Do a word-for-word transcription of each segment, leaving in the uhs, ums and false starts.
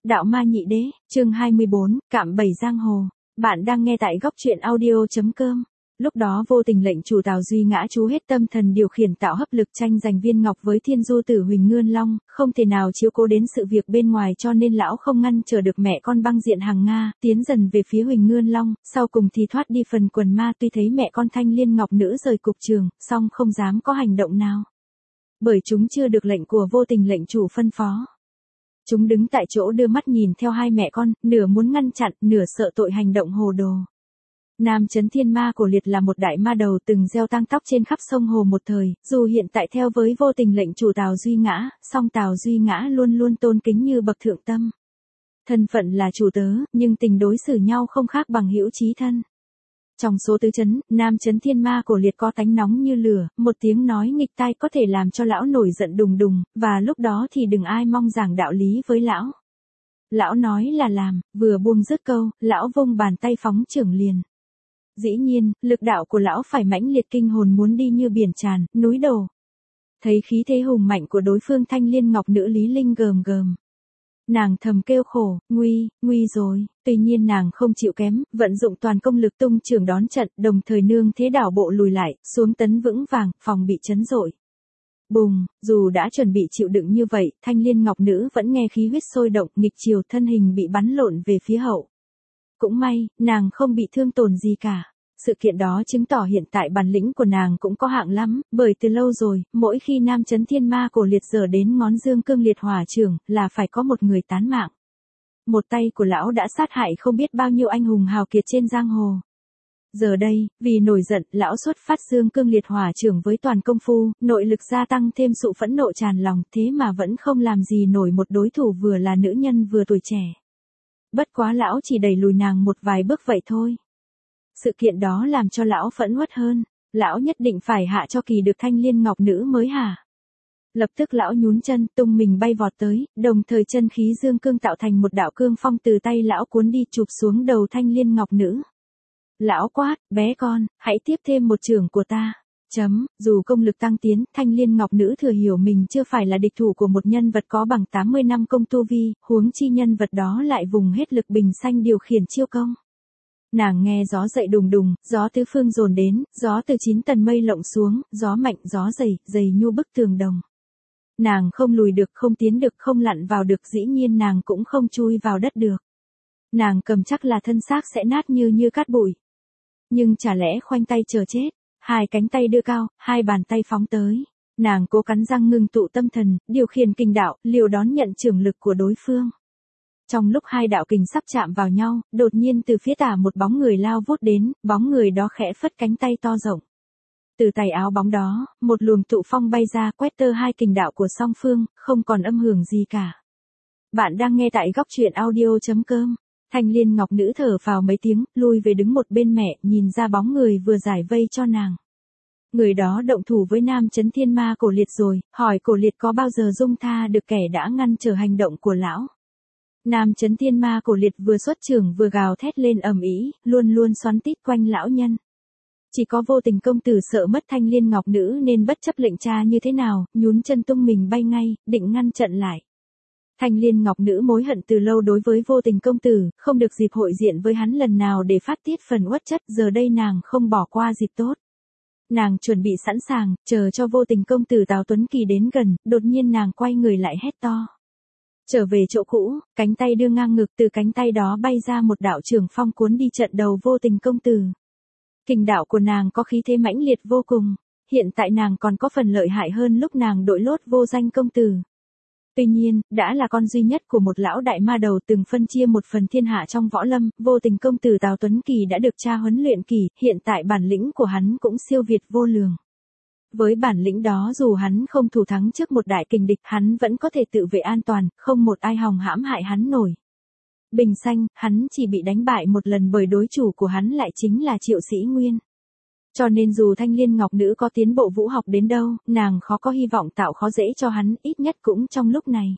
Đạo ma nhị đế, chương hai mươi bốn, cạm bẫy giang hồ. Bạn đang nghe tại góc truyện audio chấm com. Lúc đó vô tình lệnh chủ Tào Duy Ngã chú hết tâm thần điều khiển tạo hấp lực tranh giành viên ngọc với thiên du tử Huỳnh Ngươn Long, không thể nào chiếu cố đến sự việc bên ngoài cho nên lão không ngăn trở được mẹ con băng diện hàng Nga, tiến dần về phía Huỳnh Ngươn Long, sau cùng thì thoát đi phần quần ma tuy thấy mẹ con thanh liên ngọc nữ rời cục trường, song không dám có hành động nào. Bởi chúng chưa được lệnh của vô tình lệnh chủ phân phó. Chúng đứng tại chỗ đưa mắt nhìn theo hai mẹ con, nửa muốn ngăn chặn, nửa sợ tội hành động hồ đồ. Nam Chấn Thiên Ma Cổ Liệt là một đại ma đầu từng gieo tang tóc trên khắp sông hồ một thời, dù hiện tại theo với vô tình lệnh chủ Tào Duy Ngã, song Tào Duy Ngã luôn luôn tôn kính như bậc thượng tâm. Thân phận là chủ tớ, nhưng tình đối xử nhau không khác bằng hữu chí thân. Trong số tứ chấn, Nam Chấn Thiên Ma Cổ Liệt có tánh nóng như lửa, một tiếng nói nghịch tai có thể làm cho lão nổi giận đùng đùng, và lúc đó thì đừng ai mong giảng đạo lý với lão. Lão nói là làm, vừa buông dứt câu, lão vung bàn tay phóng chưởng liền. Dĩ nhiên, lực đạo của lão phải mãnh liệt kinh hồn muốn đi như biển tràn, núi đổ. Thấy khí thế hùng mạnh của đối phương thanh liên ngọc nữ Lý Linh gờm gờm. Nàng thầm kêu khổ, nguy, nguy rồi, tuy nhiên nàng không chịu kém, vận dụng toàn công lực tung chưởng đón trận, đồng thời nương thế đảo bộ lùi lại, xuống tấn vững vàng, phòng bị chấn rội. Bùng, dù đã chuẩn bị chịu đựng như vậy, thanh liên ngọc nữ vẫn nghe khí huyết sôi động, nghịch chiều thân hình bị bắn lộn về phía hậu. Cũng may, nàng không bị thương tổn gì cả. Sự kiện đó chứng tỏ hiện tại bản lĩnh của nàng cũng có hạng lắm, bởi từ lâu rồi, mỗi khi Nam Chấn Thiên Ma Cổ Liệt giở đến ngón dương cương liệt hỏa chưởng, là phải có một người tán mạng. Một tay của lão đã sát hại không biết bao nhiêu anh hùng hào kiệt trên giang hồ. Giờ đây, vì nổi giận, lão xuất phát dương cương liệt hỏa chưởng với toàn công phu, nội lực gia tăng thêm sự phẫn nộ tràn lòng, thế mà vẫn không làm gì nổi một đối thủ vừa là nữ nhân vừa tuổi trẻ. Bất quá lão chỉ đẩy lùi nàng một vài bước vậy thôi. Sự kiện đó làm cho lão phẫn uất hơn, lão nhất định phải hạ cho kỳ được thanh liên ngọc nữ mới hả. Lập tức lão nhún chân, tung mình bay vọt tới, đồng thời chân khí dương cương tạo thành một đạo cương phong từ tay lão cuốn đi chụp xuống đầu thanh liên ngọc nữ. Lão quát, bé con, hãy tiếp thêm một chưởng của ta. Chấm, dù công lực tăng tiến, thanh liên ngọc nữ thừa hiểu mình chưa phải là địch thủ của một nhân vật có bằng tám mươi năm công tu vi, huống chi nhân vật đó lại vùng hết lực bình xanh điều khiển chiêu công. Nàng nghe gió dậy đùng đùng, gió tứ phương dồn đến, gió từ chín tầng mây lộng xuống, gió mạnh, gió dày, dày nhu bức tường đồng. Nàng không lùi được, không tiến được, không lặn vào được, dĩ nhiên nàng cũng không chui vào đất được. Nàng cầm chắc là thân xác sẽ nát như như cát bụi. Nhưng chả lẽ khoanh tay chờ chết, hai cánh tay đưa cao, hai bàn tay phóng tới. Nàng cố cắn răng ngưng tụ tâm thần, điều khiển kình đạo, liều đón nhận chưởng lực của đối phương. Trong lúc hai đạo kình sắp chạm vào nhau, đột nhiên từ phía tả một bóng người lao vút đến, bóng người đó khẽ phất cánh tay to rộng. Từ tay áo bóng đó, một luồng tụ phong bay ra quét tơ hai kình đạo của song phương, không còn âm hưởng gì cả. Bạn đang nghe tại góc truyện audio chấm com. Thanh liên ngọc nữ thở vào mấy tiếng, lui về đứng một bên mẹ, nhìn ra bóng người vừa giải vây cho nàng. Người đó động thủ với Nam Chấn Thiên Ma Cổ Liệt rồi, hỏi Cổ Liệt có bao giờ dung tha được kẻ đã ngăn trở hành động của lão. Nam Chấn Thiên Ma Cổ Liệt vừa xuất chưởng vừa gào thét lên ầm ĩ, luôn luôn xoắn tít quanh lão nhân. Chỉ có vô tình công tử sợ mất thanh liên ngọc nữ nên bất chấp lệnh cha như thế nào, nhún chân tung mình bay ngay, định ngăn trận lại. Thanh liên ngọc nữ mối hận từ lâu đối với vô tình công tử, không được dịp hội diện với hắn lần nào để phát tiết phần uất chất, giờ đây nàng không bỏ qua dịp tốt. Nàng chuẩn bị sẵn sàng, chờ cho vô tình công tử Tào Tuấn Kỳ đến gần, đột nhiên nàng quay người lại hét to. Trở về chỗ cũ, cánh tay đưa ngang ngực, từ cánh tay đó bay ra một đạo chưởng phong cuốn đi trận đầu vô tình công tử. Kình đạo của nàng có khí thế mãnh liệt vô cùng, hiện tại nàng còn có phần lợi hại hơn lúc nàng đội lốt vô danh công tử. Tuy nhiên, đã là con duy nhất của một lão đại ma đầu từng phân chia một phần thiên hạ trong võ lâm, vô tình công tử Tào Tuấn Kỳ đã được cha huấn luyện kỳ, hiện tại bản lĩnh của hắn cũng siêu việt vô lường. Với bản lĩnh đó dù hắn không thủ thắng trước một đại kình địch, hắn vẫn có thể tự vệ an toàn, không một ai hòng hãm hại hắn nổi. Bình xanh, hắn chỉ bị đánh bại một lần bởi đối chủ của hắn lại chính là Triệu Sĩ Nguyên. Cho nên dù thanh liên ngọc nữ có tiến bộ vũ học đến đâu, nàng khó có hy vọng tạo khó dễ cho hắn, ít nhất cũng trong lúc này.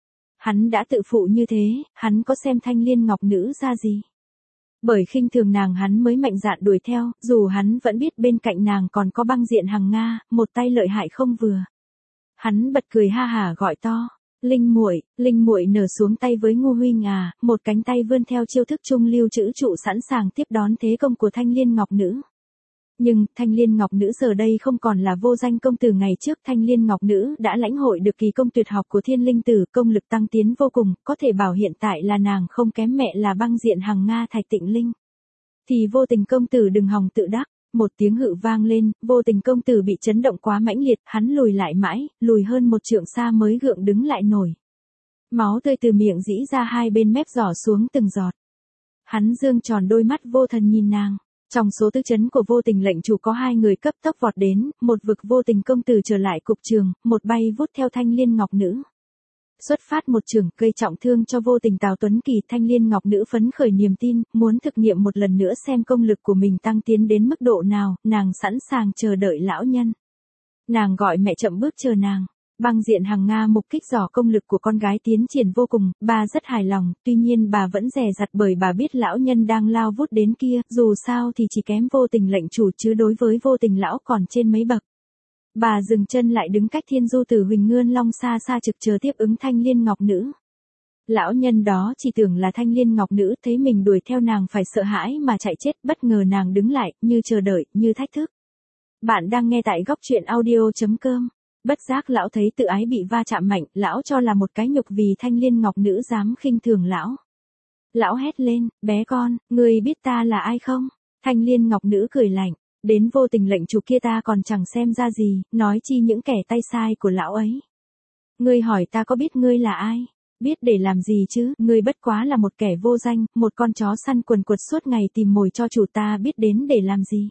Hắn đã tự phụ như thế, hắn có xem thanh liên ngọc nữ ra gì. Bởi khinh thường nàng hắn mới mạnh dạn đuổi theo, dù hắn vẫn biết bên cạnh nàng còn có băng diện hàng Nga, một tay lợi hại không vừa. Hắn bật cười ha hả gọi to, Linh muội, Linh muội nở xuống tay với Ngô huynh à, một cánh tay vươn theo chiêu thức trung lưu trữ trụ sẵn sàng tiếp đón thế công của Thanh Liên Ngọc Nữ. Nhưng, Thanh Liên Ngọc Nữ giờ đây không còn là vô danh công tử ngày trước, Thanh Liên Ngọc Nữ đã lãnh hội được kỳ công tuyệt học của Thiên Linh Tử, công lực tăng tiến vô cùng, có thể bảo hiện tại là nàng không kém mẹ là Băng Diện Hằng Nga Thạch Tịnh Linh. Thì Vô Tình công tử đừng hòng tự đắc, một tiếng hự vang lên, Vô Tình công tử bị chấn động quá mãnh liệt, hắn lùi lại mãi, lùi hơn một trượng xa mới gượng đứng lại nổi. Máu tươi từ miệng rĩ ra hai bên mép giỏ xuống từng giọt. Hắn dương tròn đôi mắt vô thần nhìn nàng. Trong số tứ chấn của Vô Tình lệnh chủ có hai người cấp tốc vọt đến, một vực Vô Tình công tử trở lại cục trường, một bay vút theo Thanh Liên Ngọc Nữ. Xuất phát một trường, gây trọng thương cho Vô Tình Tào Tuấn Kỳ. Thanh Liên Ngọc Nữ phấn khởi niềm tin, muốn thực nghiệm một lần nữa xem công lực của mình tăng tiến đến mức độ nào, nàng sẵn sàng chờ đợi lão nhân. Nàng gọi mẹ chậm bước chờ nàng. Băng Diện Hằng Nga mục kích dò công lực của con gái tiến triển vô cùng, bà rất hài lòng, tuy nhiên bà vẫn dè dặt bởi bà biết lão nhân đang lao vút đến kia, dù sao thì chỉ kém Vô Tình lệnh chủ chứ đối với Vô Tình lão còn trên mấy bậc. Bà dừng chân lại đứng cách Thiên Du Tử Huỳnh Ngươn Long xa xa trực chờ tiếp ứng Thanh Liên Ngọc Nữ. Lão nhân đó chỉ tưởng là Thanh Liên Ngọc Nữ, thấy mình đuổi theo nàng phải sợ hãi mà chạy chết, bất ngờ nàng đứng lại, như chờ đợi, như thách thức. Bạn đang nghe tại góc truyện audio chấm com. Bất giác lão thấy tự ái bị va chạm mạnh, lão cho là một cái nhục vì Thanh Liên Ngọc Nữ dám khinh thường lão. Lão hét lên, bé con, ngươi biết ta là ai không? Thanh Liên Ngọc Nữ cười lạnh, đến Vô Tình lệnh chủ kia ta còn chẳng xem ra gì, nói chi những kẻ tay sai của lão ấy. Ngươi hỏi ta có biết ngươi là ai? Biết để làm gì chứ, ngươi bất quá là một kẻ vô danh, một con chó săn quần quật suốt ngày tìm mồi cho chủ ta, biết đến để làm gì?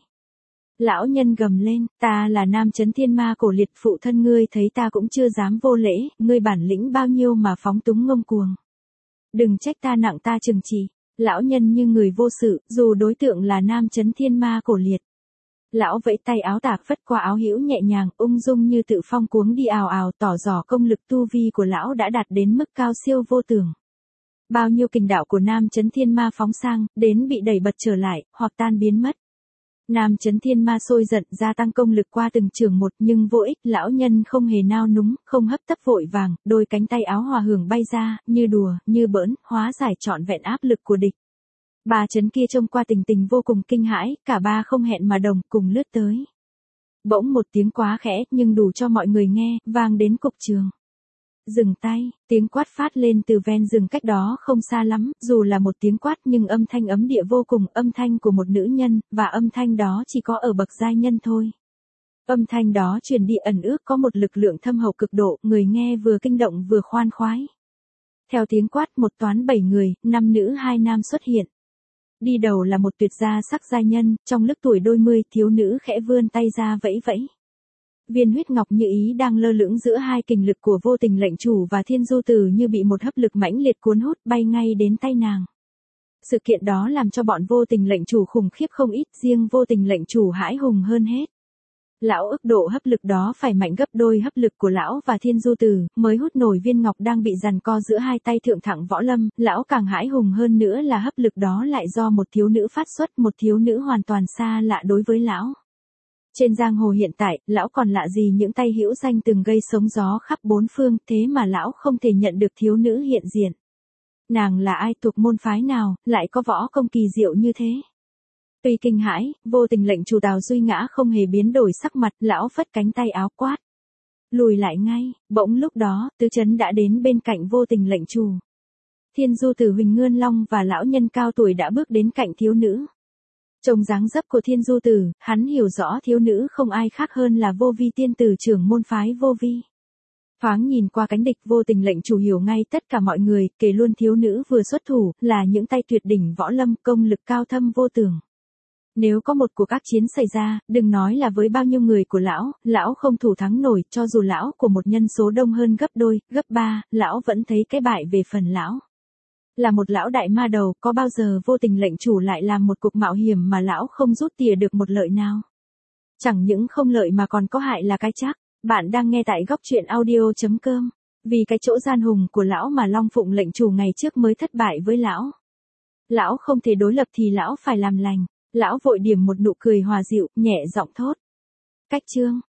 Lão nhân gầm lên, ta là Nam Chấn Thiên Ma Cổ Liệt, phụ thân ngươi thấy ta cũng chưa dám vô lễ, ngươi bản lĩnh bao nhiêu mà phóng túng ngông cuồng. Đừng trách ta nặng ta trừng trị. Lão nhân như người vô sự, dù đối tượng là Nam Chấn Thiên Ma Cổ Liệt. Lão vẫy tay áo tạc phất qua áo hữu nhẹ nhàng, ung dung như tự phong cuống đi ào ào, tỏ rõ công lực tu vi của lão đã đạt đến mức cao siêu vô tưởng. Bao nhiêu kình đạo của Nam Chấn Thiên Ma phóng sang, đến bị đẩy bật trở lại, hoặc tan biến mất. Nam Chấn Thiên Ma sôi giận gia tăng công lực qua từng trường một, nhưng vô ích, lão nhân không hề nao núng, không hấp tấp vội vàng, đôi cánh tay áo hòa hưởng bay ra, như đùa, như bỡn, hóa giải trọn vẹn áp lực của địch. Ba chấn kia trông qua tình tình vô cùng kinh hãi, cả ba không hẹn mà đồng, cùng lướt tới. Bỗng một tiếng quá khẽ, nhưng đủ cho mọi người nghe, vang đến cục trường. Dừng tay, tiếng quát phát lên từ ven rừng cách đó không xa lắm, dù là một tiếng quát nhưng âm thanh ấm địa vô cùng, âm thanh của một nữ nhân, và âm thanh đó chỉ có ở bậc giai nhân thôi. Âm thanh đó truyền đi ẩn ước có một lực lượng thâm hậu cực độ, người nghe vừa kinh động vừa khoan khoái. Theo tiếng quát một toán bảy người, năm nữ hai nam xuất hiện. Đi đầu là một tuyệt gia sắc giai nhân, trong lúc tuổi đôi mươi, thiếu nữ khẽ vươn tay ra vẫy vẫy. Viên huyết ngọc như ý đang lơ lửng giữa hai kình lực của Vô Tình lệnh chủ và Thiên Du Tử như bị một hấp lực mãnh liệt cuốn hút bay ngay đến tay nàng. Sự kiện đó làm cho bọn Vô Tình lệnh chủ khủng khiếp không ít, riêng Vô Tình lệnh chủ hãi hùng hơn hết. Lão ức độ hấp lực đó phải mạnh gấp đôi hấp lực của lão và Thiên Du Tử, mới hút nổi viên ngọc đang bị giằng co giữa hai tay thượng thẳng võ lâm, lão càng hãi hùng hơn nữa là hấp lực đó lại do một thiếu nữ phát xuất, một thiếu nữ hoàn toàn xa lạ đối với lão. Trên giang hồ hiện tại, lão còn lạ gì những tay hữu danh từng gây sóng gió khắp bốn phương, thế mà lão không thể nhận được thiếu nữ hiện diện. Nàng là ai, thuộc môn phái nào, lại có võ công kỳ diệu như thế? Tuy kinh hãi, Vô Tình lệnh chủ Tào Duy Ngã không hề biến đổi sắc mặt, lão phất cánh tay áo quát. Lùi lại ngay, bỗng lúc đó, tứ chấn đã đến bên cạnh Vô Tình lệnh chủ. Thiên Du Tử Huỳnh Ngươn Long và lão nhân cao tuổi đã bước đến cạnh thiếu nữ. Trông dáng dấp của Thiên Du Tử, hắn hiểu rõ thiếu nữ không ai khác hơn là Vô Vi tiên tử trưởng môn phái Vô Vi. Thoáng nhìn qua cánh địch, Vô Tình lệnh chủ hiểu ngay tất cả mọi người, kể luôn thiếu nữ vừa xuất thủ, là những tay tuyệt đỉnh võ lâm, công lực cao thâm vô tưởng. Nếu có một cuộc ác chiến xảy ra, đừng nói là với bao nhiêu người của lão, lão không thủ thắng nổi, cho dù lão của một nhân số đông hơn gấp đôi, gấp ba, lão vẫn thấy cái bại về phần lão. Là một lão đại ma đầu, có bao giờ Vô Tình lệnh chủ lại làm một cuộc mạo hiểm mà lão không rút tỉa được một lợi nào? Chẳng những không lợi mà còn có hại là cái chắc. Bạn đang nghe tại góc truyện audio chấm com. Vì cái chỗ gian hùng của lão mà Long Phụng lệnh chủ ngày trước mới thất bại với lão. Lão không thể đối lập thì lão phải làm lành. Lão vội điểm một nụ cười hòa dịu, nhẹ giọng thốt. Cách chương,